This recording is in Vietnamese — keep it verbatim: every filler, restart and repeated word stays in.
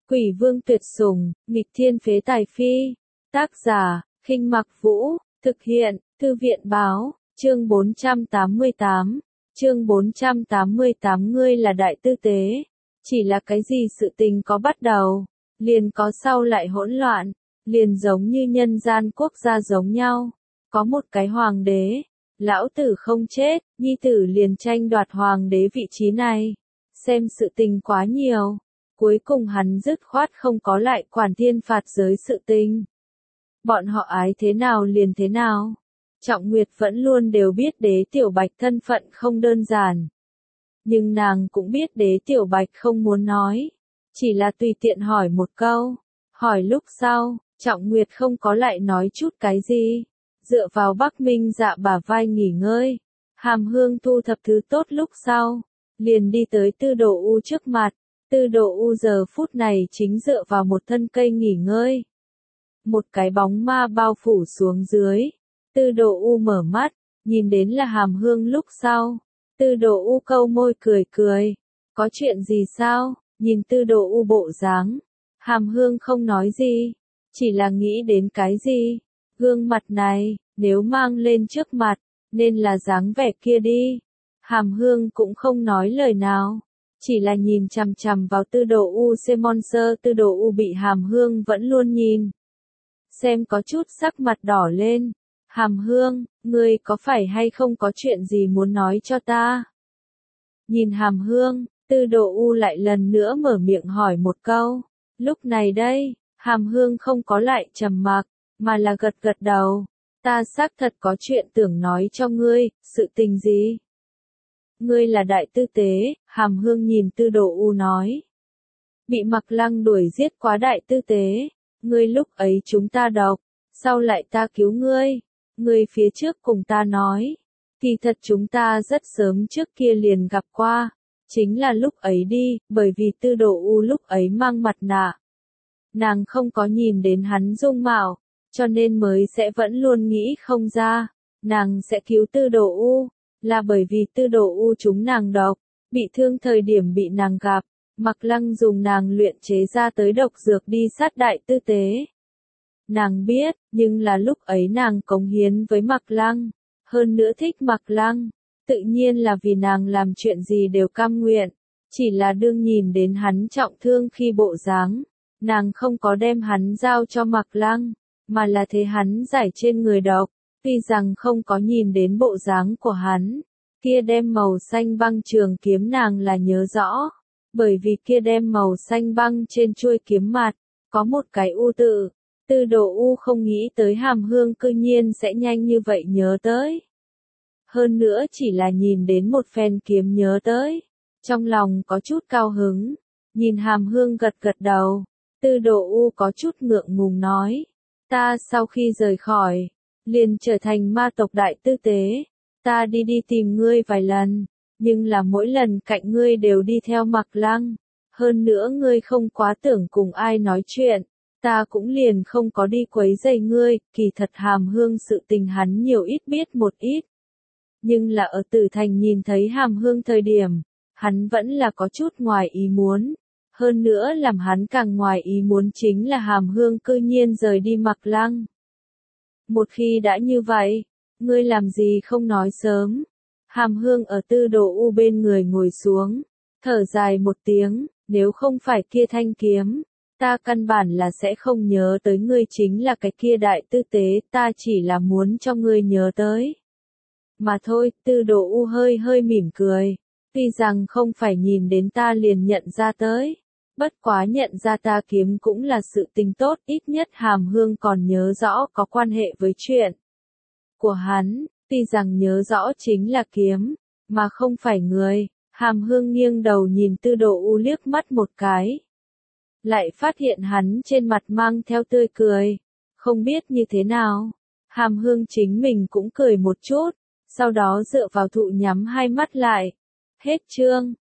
Quỷ vương tuyệt sủng, nghịch thiên phế tài phi. Tác giả, Khinh Mặc Vũ, thực hiện, Thư viện báo, chương bốn trăm tám mươi tám. Chương bốn trăm tám mươi tám Ngươi là đại tư tế. Chỉ là cái gì sự tình có bắt đầu, liền có sau lại hỗn loạn, liền giống như nhân gian quốc gia giống nhau. Có một cái hoàng đế, lão tử không chết, nhi tử liền tranh đoạt hoàng đế vị trí này. Xem sự tình quá nhiều, cuối cùng hắn dứt khoát không có lại quản thiên phạt giới sự tình. Bọn họ ái thế nào liền thế nào. Trọng Nguyệt vẫn luôn đều biết Đế Tiểu Bạch thân phận không đơn giản. Nhưng nàng cũng biết Đế Tiểu Bạch không muốn nói. Chỉ là tùy tiện hỏi một câu. Hỏi lúc sau, Trọng Nguyệt không có lại nói chút cái gì. Dựa vào Bắc Minh Dạ bả vai nghỉ ngơi. Hàm Hương thu thập thứ tốt lúc sau. Liền đi tới Tư Đồ U trước mặt. Tư Đồ U giờ phút này chính dựa vào một thân cây nghỉ ngơi. Một cái bóng ma bao phủ xuống dưới. Tư Đồ U mở mắt, nhìn đến là Hàm Hương lúc sau. Tư Đồ U câu môi cười cười. Có chuyện gì sao? Nhìn Tư Đồ U bộ dáng. Hàm Hương không nói gì. Chỉ là nghĩ đến cái gì? Gương mặt này, nếu mang lên trước mặt, nên là dáng vẻ kia đi. Hàm Hương cũng không nói lời nào. Chỉ là nhìn chằm chằm vào Tư Đồ U Monster. Tư Đồ U bị Hàm Hương vẫn luôn nhìn. Xem có chút sắc mặt đỏ lên. Hàm Hương, ngươi có phải hay không có chuyện gì muốn nói cho ta? Nhìn Hàm Hương, Tư Đồ U lại lần nữa mở miệng hỏi một câu. Lúc này đây, Hàm Hương không có lại trầm mặc, mà là gật gật đầu. Ta xác thật có chuyện tưởng nói cho ngươi, sự tình gì? Ngươi là đại tư tế, Hàm Hương nhìn Tư Đồ U nói. Bị Mặc Lăng đuổi giết quá đại tư tế. Ngươi lúc ấy chúng ta độc, sau lại ta cứu ngươi. Ngươi phía trước cùng ta nói. Kỳ thật chúng ta rất sớm trước kia liền gặp qua. Chính là lúc ấy đi, bởi vì Tư Đồ U lúc ấy mang mặt nạ. Nàng không có nhìn đến hắn dung mạo, cho nên mới sẽ vẫn luôn nghĩ không ra. Nàng sẽ cứu Tư Đồ U, là bởi vì Tư Đồ U chúng nàng độc, bị thương thời điểm bị nàng gặp. Mặc Lăng dùng nàng luyện chế ra tới độc dược đi sát đại tư tế. Nàng biết, nhưng là lúc ấy nàng cống hiến với Mặc Lăng. Hơn nữa thích Mặc Lăng. Tự nhiên là vì nàng làm chuyện gì đều cam nguyện. Chỉ là đương nhìn đến hắn trọng thương khi bộ dáng. Nàng không có đem hắn giao cho Mặc Lăng. Mà là thế hắn giải trên người độc. Tuy rằng không có nhìn đến bộ dáng của hắn. Kia đem màu xanh băng trường kiếm nàng là nhớ rõ. Bởi vì kia đem màu xanh băng trên chuôi kiếm mặt, có một cái U tự. Tư Đồ U không nghĩ tới Hàm Hương cư nhiên sẽ nhanh như vậy nhớ tới. Hơn nữa chỉ là nhìn đến một phen kiếm nhớ tới. Trong lòng có chút cao hứng. Nhìn Hàm Hương gật gật đầu. Tư Đồ U có chút ngượng ngùng nói. Ta sau khi rời khỏi, liền trở thành ma tộc đại tư tế. Ta đi đi tìm ngươi vài lần. Nhưng là mỗi lần cạnh ngươi đều đi theo Mặc Lăng. Hơn nữa ngươi không quá tưởng cùng ai nói chuyện. Ta cũng liền không có đi quấy rầy ngươi. Kỳ thật Hàm Hương sự tình hắn nhiều ít biết một ít. Nhưng là ở Tử Thành nhìn thấy Hàm Hương thời điểm, hắn vẫn là có chút ngoài ý muốn. Hơn nữa làm hắn càng ngoài ý muốn chính là Hàm Hương cư nhiên rời đi Mặc Lăng. Một khi đã như vậy, ngươi làm gì không nói sớm. Hàm Hương ở Tư Đồ U bên người ngồi xuống, thở dài một tiếng, nếu không phải kia thanh kiếm, ta căn bản là sẽ không nhớ tới ngươi chính là cái kia đại tư tế, ta chỉ là muốn cho ngươi nhớ tới. Mà thôi, Tư Đồ U hơi hơi mỉm cười, tuy rằng không phải nhìn đến ta liền nhận ra tới, bất quá nhận ra ta kiếm cũng là sự tình tốt, ít nhất Hàm Hương còn nhớ rõ có quan hệ với chuyện của hắn. Tuy rằng nhớ rõ chính là kiếm, mà không phải người. Hàm Hương nghiêng đầu nhìn Tư Đồ U liếc mắt một cái. Lại phát hiện hắn trên mặt mang theo tươi cười. Không biết như thế nào. Hàm Hương chính mình cũng cười một chút. Sau đó dựa vào thụ nhắm hai mắt lại. Hết chương.